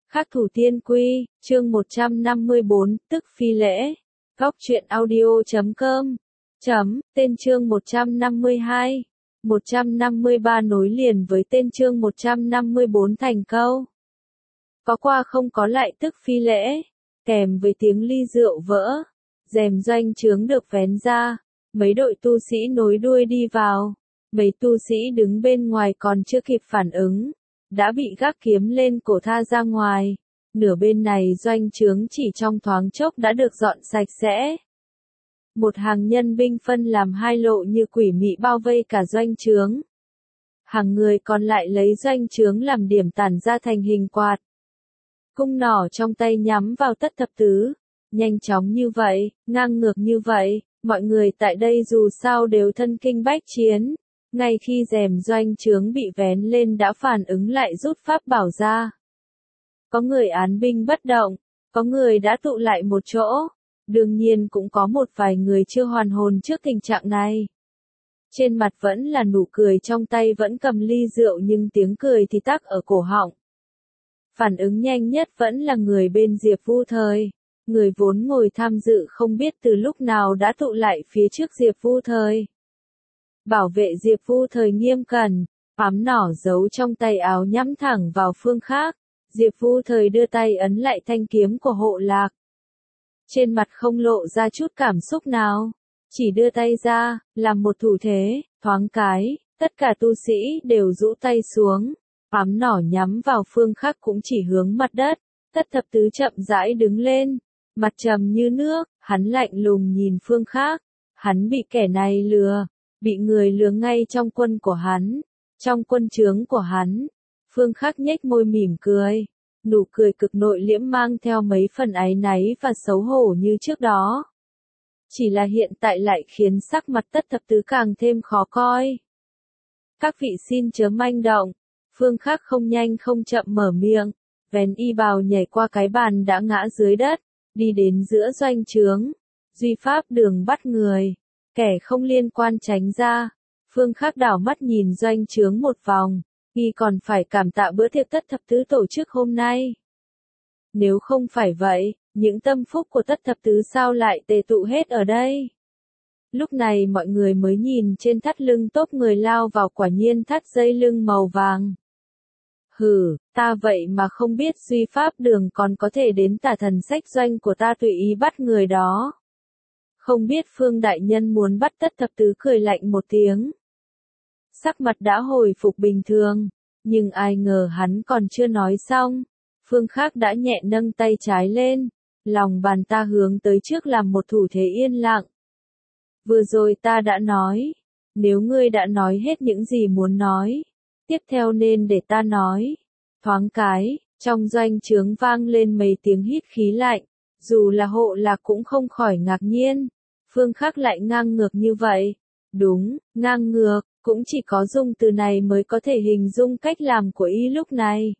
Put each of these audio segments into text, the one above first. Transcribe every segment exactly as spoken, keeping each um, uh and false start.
Khắc thủ tiên quy, chương một trăm năm mươi bốn, tức phi lễ. Góc truyện audio chấm com. Chấm, tên chương một trăm năm mươi hai. một trăm năm mươi ba nối liền với tên chương một trăm năm mươi bốn thành câu. Có qua không có lại tức phi lễ. Kèm với tiếng ly rượu vỡ. Rèm doanh trướng được vén ra. Mấy đội tu sĩ nối đuôi đi vào. Mấy tu sĩ đứng bên ngoài còn chưa kịp phản ứng. Đã bị gác kiếm lên cổ tha ra ngoài. Nửa bên này doanh trướng chỉ trong thoáng chốc đã được dọn sạch sẽ. Một hàng nhân binh phân làm hai lộ như quỷ mị bao vây cả doanh trướng. Hàng người còn lại lấy doanh trướng làm điểm tản ra thành hình quạt. Cung nỏ trong tay nhắm vào Tất Thập Tứ. Nhanh chóng như vậy, ngang ngược như vậy, mọi người tại đây dù sao đều thân kinh bách chiến. Ngay khi rèm doanh trướng bị vén lên đã phản ứng lại rút pháp bảo ra. Có người án binh bất động, có người đã tụ lại một chỗ. Đương nhiên cũng có một vài người chưa hoàn hồn trước tình trạng này. Trên mặt vẫn là nụ cười, trong tay vẫn cầm ly rượu nhưng tiếng cười thì tắc ở cổ họng. Phản ứng nhanh nhất vẫn là người bên Diệp Vu Thời. Người vốn ngồi tham dự không biết từ lúc nào đã tụ lại phía trước Diệp Vu Thời. Bảo vệ Diệp Vu Thời nghiêm cẩn, ám nỏ giấu trong tay áo nhắm thẳng vào phương khác. Diệp Vu Thời đưa tay ấn lại thanh kiếm của Hộ Lạc. Trên mặt không lộ ra chút cảm xúc nào, chỉ đưa tay ra, làm một thủ thế, thoáng cái, tất cả tu sĩ đều rũ tay xuống. Ám nỏ nhắm vào phương khác cũng chỉ hướng mặt đất. Tất Thập Tứ chậm rãi đứng lên, mặt trầm như nước, hắn lạnh lùng nhìn phương khác. Hắn bị kẻ này lừa. Bị người lừa ngay trong quân của hắn, trong quân trướng của hắn. Phương Khắc nhếch môi mỉm cười, nụ cười cực nội liễm mang theo mấy phần áy náy và xấu hổ như trước đó. Chỉ là hiện tại lại khiến sắc mặt Tất Thập Tứ càng thêm khó coi. Các vị xin chớ manh động. Phương Khắc không nhanh không chậm mở miệng, vén y bào nhảy qua cái bàn đã ngã dưới đất, đi đến giữa doanh trướng. Duy Pháp Đường bắt người. Kẻ không liên quan tránh ra. Phương Khắc đảo mắt nhìn doanh trướng một vòng, y còn phải cảm tạ bữa tiệc Tất Thập Tứ tổ chức hôm nay. Nếu không phải vậy, những tâm phúc của Tất Thập Tứ sao lại tề tụ hết ở đây? Lúc này mọi người mới nhìn trên thắt lưng tốp người lao vào, quả nhiên thắt dây lưng màu vàng. Hừ, ta vậy mà không biết Duy Pháp Đường còn có thể đến Tả Thần Sách doanh của ta tùy ý bắt người đó. Không biết Phương đại nhân muốn bắt Tất Thập Tứ cười lạnh một tiếng. Sắc mặt đã hồi phục bình thường, nhưng ai ngờ hắn còn chưa nói xong. Phương Khác đã nhẹ nâng tay trái lên, lòng bàn ta hướng tới trước làm một thủ thế yên lặng. Vừa rồi ta đã nói, nếu ngươi đã nói hết những gì muốn nói, tiếp theo nên để ta nói. Thoáng cái, trong doanh trướng vang lên mấy tiếng hít khí lạnh, dù là Hộ Lạc cũng không khỏi ngạc nhiên. Phương Khác lại ngang ngược như vậy. Đúng, ngang ngược, cũng chỉ có dùng từ này mới có thể hình dung cách làm của y lúc này.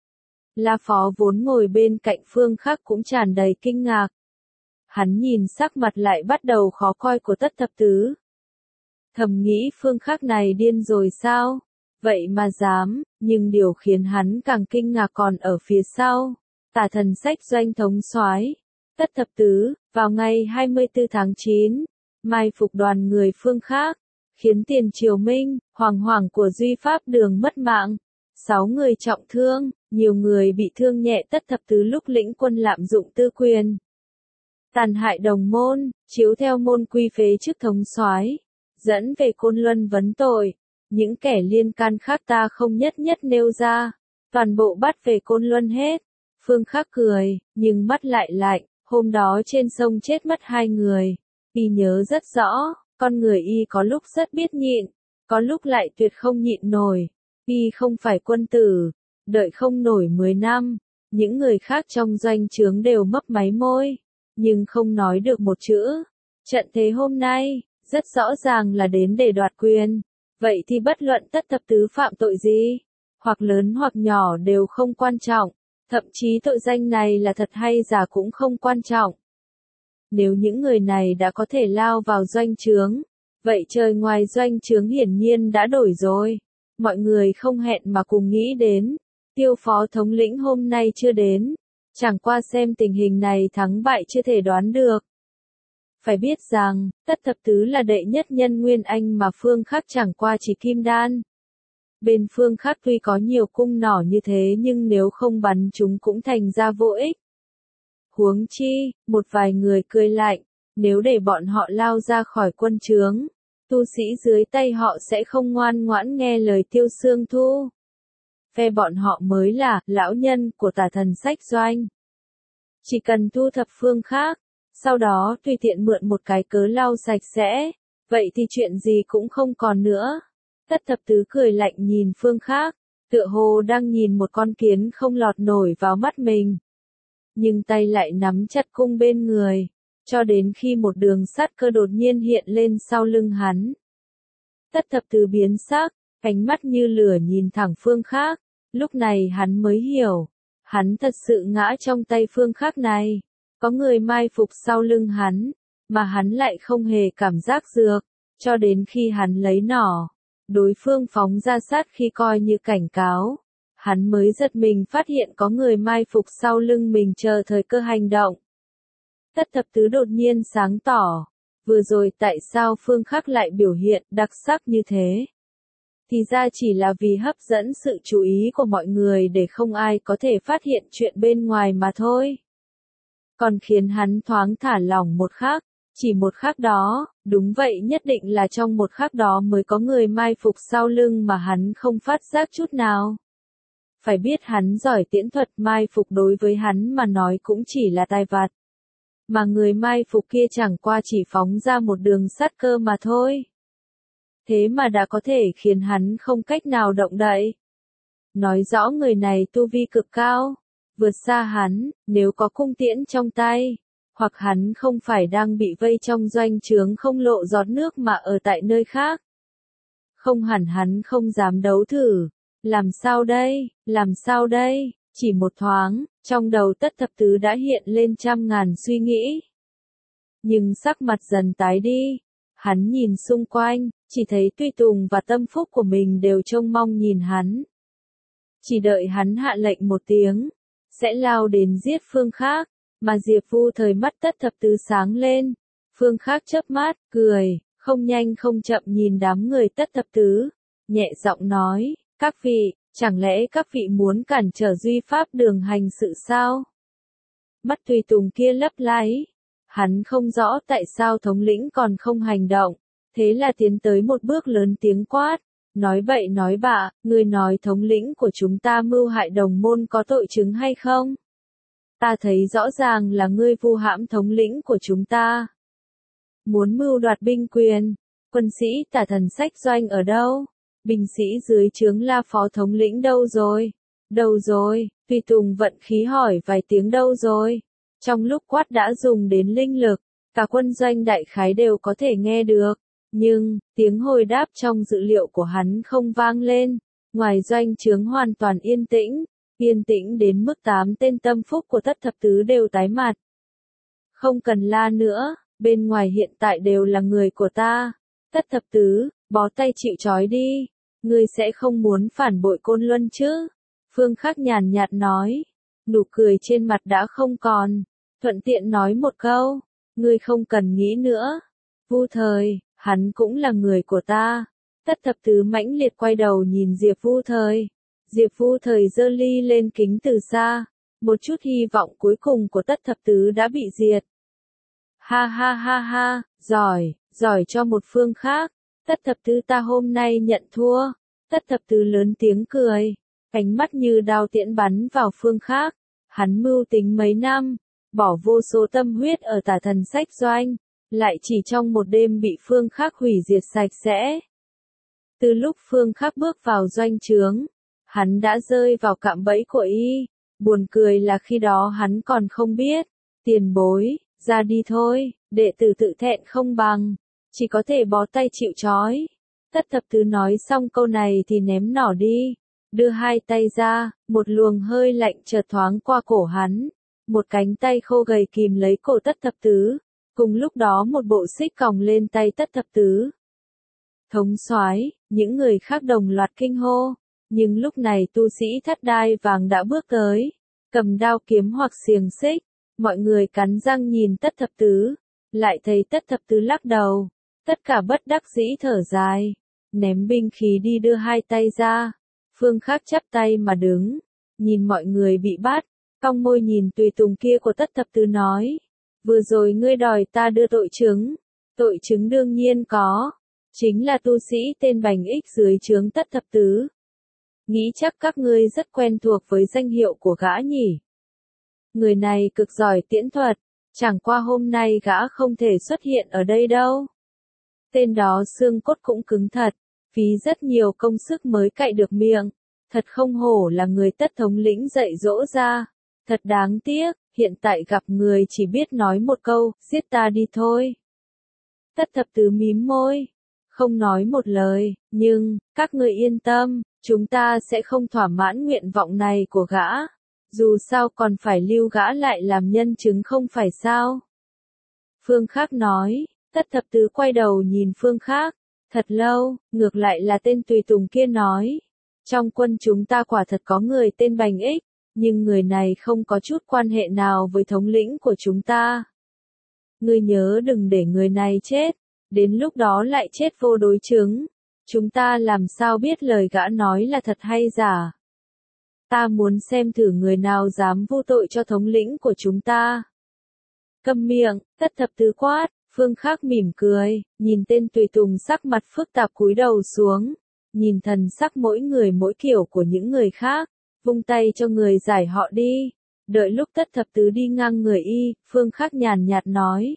La Phó vốn ngồi bên cạnh Phương Khác cũng tràn đầy kinh ngạc. Hắn nhìn sắc mặt lại bắt đầu khó coi của Tất Thập Tứ. Thầm nghĩ Phương Khác này điên rồi sao? Vậy mà dám, nhưng điều khiến hắn càng kinh ngạc còn ở phía sau. Tả Thần Sách doanh thống soái Tất Thập Tứ, vào ngày hai mươi tư tháng chín, mai phục đoàn người Phương Khác, khiến tiền triều Minh, hoàng hoàng của Duy Pháp Đường mất mạng. Sáu người trọng thương, nhiều người bị thương nhẹ. Tất Thập Tứ lúc lĩnh quân lạm dụng tư quyền, tàn hại đồng môn, chiếu theo môn quy phế chức thống soái, dẫn về Côn Luân vấn tội. Những kẻ liên can khác ta không nhất nhất nêu ra, toàn bộ bắt về Côn Luân hết. Phương Khác cười, nhưng mắt lại lạnh. Hôm đó trên sông chết mất hai người, y nhớ rất rõ, con người y có lúc rất biết nhịn, có lúc lại tuyệt không nhịn nổi. Y không phải quân tử, đợi không nổi mười năm, những người khác trong doanh trướng đều mấp máy môi, nhưng không nói được một chữ. Trận thế hôm nay, rất rõ ràng là đến để đoạt quyền, vậy thì bất luận Tất Thập Tứ phạm tội gì, hoặc lớn hoặc nhỏ đều không quan trọng. Thậm chí tội danh này là thật hay giả cũng không quan trọng. Nếu những người này đã có thể lao vào doanh trướng, vậy trời ngoài doanh trướng hiển nhiên đã đổi rồi. Mọi người không hẹn mà cùng nghĩ đến. Tiêu phó thống lĩnh hôm nay chưa đến, chẳng qua xem tình hình này thắng bại chưa thể đoán được. Phải biết rằng, Tất Thập Tứ là đệ nhất nhân Nguyên Anh mà Phương Khắc chẳng qua chỉ kim đan. Bên Phương Khắc tuy có nhiều cung nỏ như thế nhưng nếu không bắn chúng cũng thành ra vô ích. Huống chi, một vài người cười lạnh, nếu để bọn họ lao ra khỏi quân trướng, tu sĩ dưới tay họ sẽ không ngoan ngoãn nghe lời Tiêu Xương Thu. Phe bọn họ mới là lão nhân của Tả Thần Sách Doanh. Chỉ cần thu thập Phương Khắc, sau đó tùy tiện mượn một cái cớ lau sạch sẽ, vậy thì chuyện gì cũng không còn nữa. Tất Thập Tứ cười lạnh nhìn Phương Khắc, tựa hồ đang nhìn một con kiến không lọt nổi vào mắt mình. Nhưng tay lại nắm chặt cung bên người, cho đến khi một đường sắt cơ đột nhiên hiện lên sau lưng hắn. Tất Thập Tứ biến sắc, ánh mắt như lửa nhìn thẳng Phương Khắc, lúc này hắn mới hiểu, hắn thật sự ngã trong tay Phương Khắc này, có người mai phục sau lưng hắn, mà hắn lại không hề cảm giác dược, cho đến khi hắn lấy nỏ, đối phương phóng ra sát khi coi như cảnh cáo, hắn mới giật mình phát hiện có người mai phục sau lưng mình chờ thời cơ hành động. Tất Thập Tứ đột nhiên sáng tỏ, vừa rồi tại sao Phương Khắc lại biểu hiện đặc sắc như thế? Thì ra chỉ là vì hấp dẫn sự chú ý của mọi người để không ai có thể phát hiện chuyện bên ngoài mà thôi. Còn khiến hắn thoáng thả lỏng một khắc, chỉ một khắc đó, đúng vậy nhất định là trong một khắc đó mới có người mai phục sau lưng mà hắn không phát giác chút nào. Phải biết hắn giỏi tiễn thuật mai phục đối với hắn mà nói cũng chỉ là tai vặt. Mà người mai phục kia chẳng qua chỉ phóng ra một đường sát cơ mà thôi. Thế mà đã có thể khiến hắn không cách nào động đậy. Nói rõ người này tu vi cực cao, vượt xa hắn, nếu có cung tiễn trong tay, hoặc hắn không phải đang bị vây trong doanh trướng không lộ giọt nước mà ở tại nơi khác. Không hẳn hắn không dám đấu thử, làm sao đây, làm sao đây, chỉ một thoáng, trong đầu Tất Thập Tứ đã hiện lên trăm ngàn suy nghĩ. Nhưng sắc mặt dần tái đi, hắn nhìn xung quanh, chỉ thấy Tùy Tùng và tâm phúc của mình đều trông mong nhìn hắn. Chỉ đợi hắn hạ lệnh một tiếng, sẽ lao đến giết Phương Khắc, mà Diệp Vu Thời mắt Tất Thập Tứ sáng lên. Phương Khắc chớp mắt, cười, không nhanh không chậm nhìn đám người Tất Thập Tứ, nhẹ giọng nói, các vị, chẳng lẽ các vị muốn cản trở Duy Pháp đường hành sự sao? Mắt Tùy Tùng kia lấp láy, hắn không rõ tại sao thống lĩnh còn không hành động, thế là tiến tới một bước lớn tiếng quát, nói bậy nói bạ, ngươi nói thống lĩnh của chúng ta mưu hại đồng môn có tội chứng hay không? Ta thấy rõ ràng là ngươi vu hãm thống lĩnh của chúng ta. Muốn mưu đoạt binh quyền, quân sĩ Tả Thần Sách Doanh ở đâu? Binh sĩ dưới trướng La Phó thống lĩnh đâu rồi? Đâu rồi? Tùy Tùng vận khí hỏi vài tiếng đâu rồi? Trong lúc quát đã dùng đến linh lực, cả quân doanh đại khái đều có thể nghe được. Nhưng, tiếng hồi đáp trong dữ liệu của hắn không vang lên, ngoài doanh trướng hoàn toàn yên tĩnh, yên tĩnh đến mức tám tên tâm phúc của Tất Thập Tứ đều tái mặt. Không cần la nữa, bên ngoài hiện tại đều là người của ta. Tất Thập Tứ, bó tay chịu trói đi, ngươi sẽ không muốn phản bội Côn Luân chứ? Phương Khắc nhàn nhạt nói, nụ cười trên mặt đã không còn, thuận tiện nói một câu, ngươi không cần nghĩ nữa. Vu Thời, hắn cũng là người của ta. Tất Thập Tứ mãnh liệt quay đầu nhìn Diệp Vu Thời. Diệp Vu Thời giơ ly lên kính từ xa, một chút hy vọng cuối cùng của Tất Thập Tứ đã bị diệt. Ha ha ha ha, giỏi, giỏi cho một phương khác. Tất Thập Tứ ta hôm nay nhận thua. Tất Thập Tứ lớn tiếng cười, ánh mắt như đao tiễn bắn vào phương khác. Hắn mưu tính mấy năm, bỏ vô số tâm huyết ở Tả Thần Sách Doanh, lại chỉ trong một đêm bị Phương Khắc hủy diệt sạch sẽ. Từ lúc Phương Khắc bước vào doanh trướng, hắn đã rơi vào cạm bẫy của y, buồn cười là khi đó hắn còn không biết, tiền bối, ra đi thôi, đệ tử tự thẹn không bằng, chỉ có thể bó tay chịu trói. Tất Thập Tứ nói xong câu này thì ném nỏ đi, đưa hai tay ra, một luồng hơi lạnh chợt thoáng qua cổ hắn, một cánh tay khô gầy kìm lấy cổ Tất Thập Tứ. Cùng lúc đó một bộ xích còng lên tay Tất Thập Tứ. Thống soái, những người khác đồng loạt kinh hô. Nhưng lúc này tu sĩ thắt đai vàng đã bước tới, cầm đao kiếm hoặc xiềng xích, mọi người cắn răng nhìn Tất Thập Tứ, lại thấy Tất Thập Tứ lắc đầu, tất cả bất đắc dĩ thở dài, ném binh khí đi đưa hai tay ra, Phương Khắc chắp tay mà đứng, nhìn mọi người bị bắt, cong môi nhìn tùy tùng kia của Tất Thập Tứ nói, vừa rồi ngươi đòi ta đưa tội chứng, tội chứng đương nhiên có, chính là tu sĩ tên Bành Ích dưới trướng Tất Thập Tứ. Nghĩ chắc các ngươi rất quen thuộc với danh hiệu của gã nhỉ. Người này cực giỏi tiễn thuật, chẳng qua hôm nay gã không thể xuất hiện ở đây đâu. Tên đó xương cốt cũng cứng thật, phí rất nhiều công sức mới cạy được miệng, thật không hổ là người Tất thống lĩnh dạy dỗ ra, thật đáng tiếc, hiện tại gặp người chỉ biết nói một câu, giết ta đi thôi. Tất Thập Tứ mím môi, không nói một lời, nhưng, các ngươi yên tâm, chúng ta sẽ không thỏa mãn nguyện vọng này của gã, dù sao còn phải lưu gã lại làm nhân chứng không phải sao. Phương Khắc nói, Tất Thập Tứ quay đầu nhìn Phương Khắc, thật lâu, ngược lại là tên tùy tùng kia nói, trong quân chúng ta quả thật có người tên Bành Ích, nhưng người này không có chút quan hệ nào với thống lĩnh của chúng ta. Ngươi nhớ đừng để người này chết, đến lúc đó lại chết vô đối chứng. Chúng ta làm sao biết lời gã nói là thật hay giả. Ta muốn xem thử người nào dám vô tội cho thống lĩnh của chúng ta. Câm miệng, Tất Thập Tứ quát, Phương Khắc mỉm cười, nhìn tên tùy tùng sắc mặt phức tạp cúi đầu xuống, nhìn thần sắc mỗi người mỗi kiểu của những người khác, vung tay cho người giải họ đi. Đợi lúc Tất Thập Tứ đi ngang người y, Phương Khắc nhàn nhạt nói.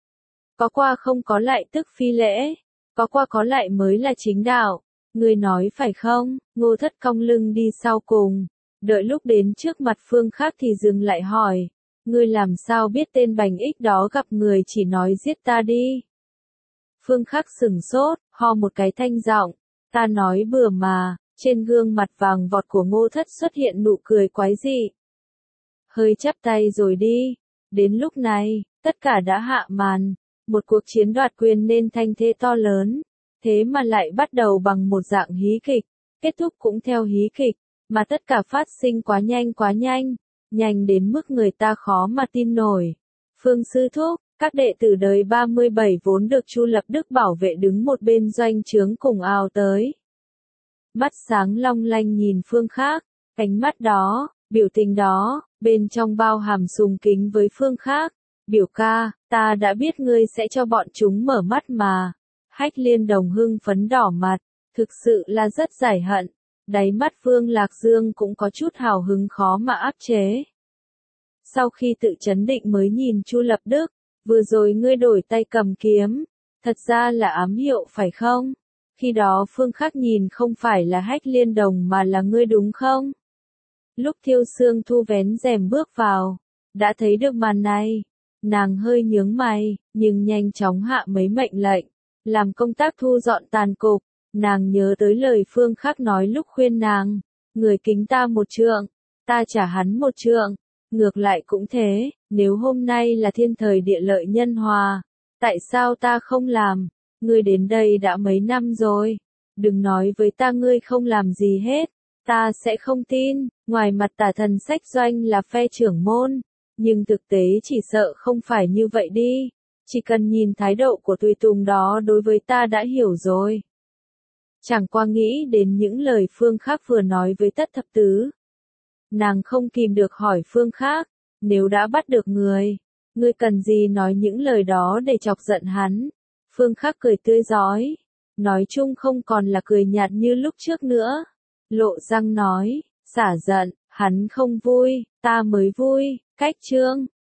Có qua không có lại tức phi lễ, có qua có lại mới là chính đạo, ngươi nói phải không? Ngô Thất cong lưng đi sau cùng, đợi lúc đến trước mặt Phương Khắc thì dừng lại hỏi, ngươi làm sao biết tên Bành Ích đó gặp người chỉ nói giết ta đi? Phương Khắc sửng sốt, ho một cái thanh giọng, ta nói bừa mà, trên gương mặt vàng vọt của Ngô Thất xuất hiện nụ cười quái dị. Hơi chắp tay rồi đi, đến lúc này, tất cả đã hạ màn. Một cuộc chiến đoạt quyền nên thanh thế to lớn, thế mà lại bắt đầu bằng một dạng hí kịch, kết thúc cũng theo hí kịch, mà tất cả phát sinh quá nhanh quá nhanh, nhanh đến mức người ta khó mà tin nổi. Phương sư thúc, các đệ tử đời ba mươi bảy vốn được Chu Lập Đức bảo vệ đứng một bên doanh trướng cùng ào tới. Mắt sáng long lanh nhìn Phương Khắc, ánh mắt đó, biểu tình đó, bên trong bao hàm sùng kính với Phương Khắc. Biểu ca, ta đã biết ngươi sẽ cho bọn chúng mở mắt mà. Hách Liên Đồng hưng phấn đỏ mặt, thực sự là rất giải hận. Đáy mắt Phương Lạc Dương cũng có chút hào hứng khó mà áp chế. Sau khi tự chấn định mới nhìn Chu Lập Đức, vừa rồi ngươi đổi tay cầm kiếm, thật ra là ám hiệu phải không? Khi đó Phương Khắc nhìn không phải là Hách Liên Đồng mà là ngươi đúng không? Lúc Thiêu Sương Thu vén rèm bước vào, đã thấy được màn này. Nàng hơi nhướng mày, nhưng nhanh chóng hạ mấy mệnh lệnh, làm công tác thu dọn tàn cục. Nàng nhớ tới lời Phương Khắc nói lúc khuyên nàng, người kính ta một trượng, ta trả hắn một trượng. Ngược lại cũng thế, nếu hôm nay là thiên thời địa lợi nhân hòa, tại sao ta không làm? Ngươi đến đây đã mấy năm rồi, đừng nói với ta ngươi không làm gì hết, ta sẽ không tin. Ngoài mặt Tả Thần Sách Doanh là phe trưởng môn, nhưng thực tế chỉ sợ không phải như vậy đi, chỉ cần nhìn thái độ của tùy tùng đó đối với ta đã hiểu rồi. Chẳng qua nghĩ đến những lời Phương Khắc vừa nói với Tất Thập Tứ. Nàng không kìm được hỏi Phương Khắc, nếu đã bắt được người, ngươi cần gì nói những lời đó để chọc giận hắn? Phương Khắc cười tươi rói, nói chung không còn là cười nhạt như lúc trước nữa. Lộ răng nói, xả giận, hắn không vui, ta mới vui. Cách chương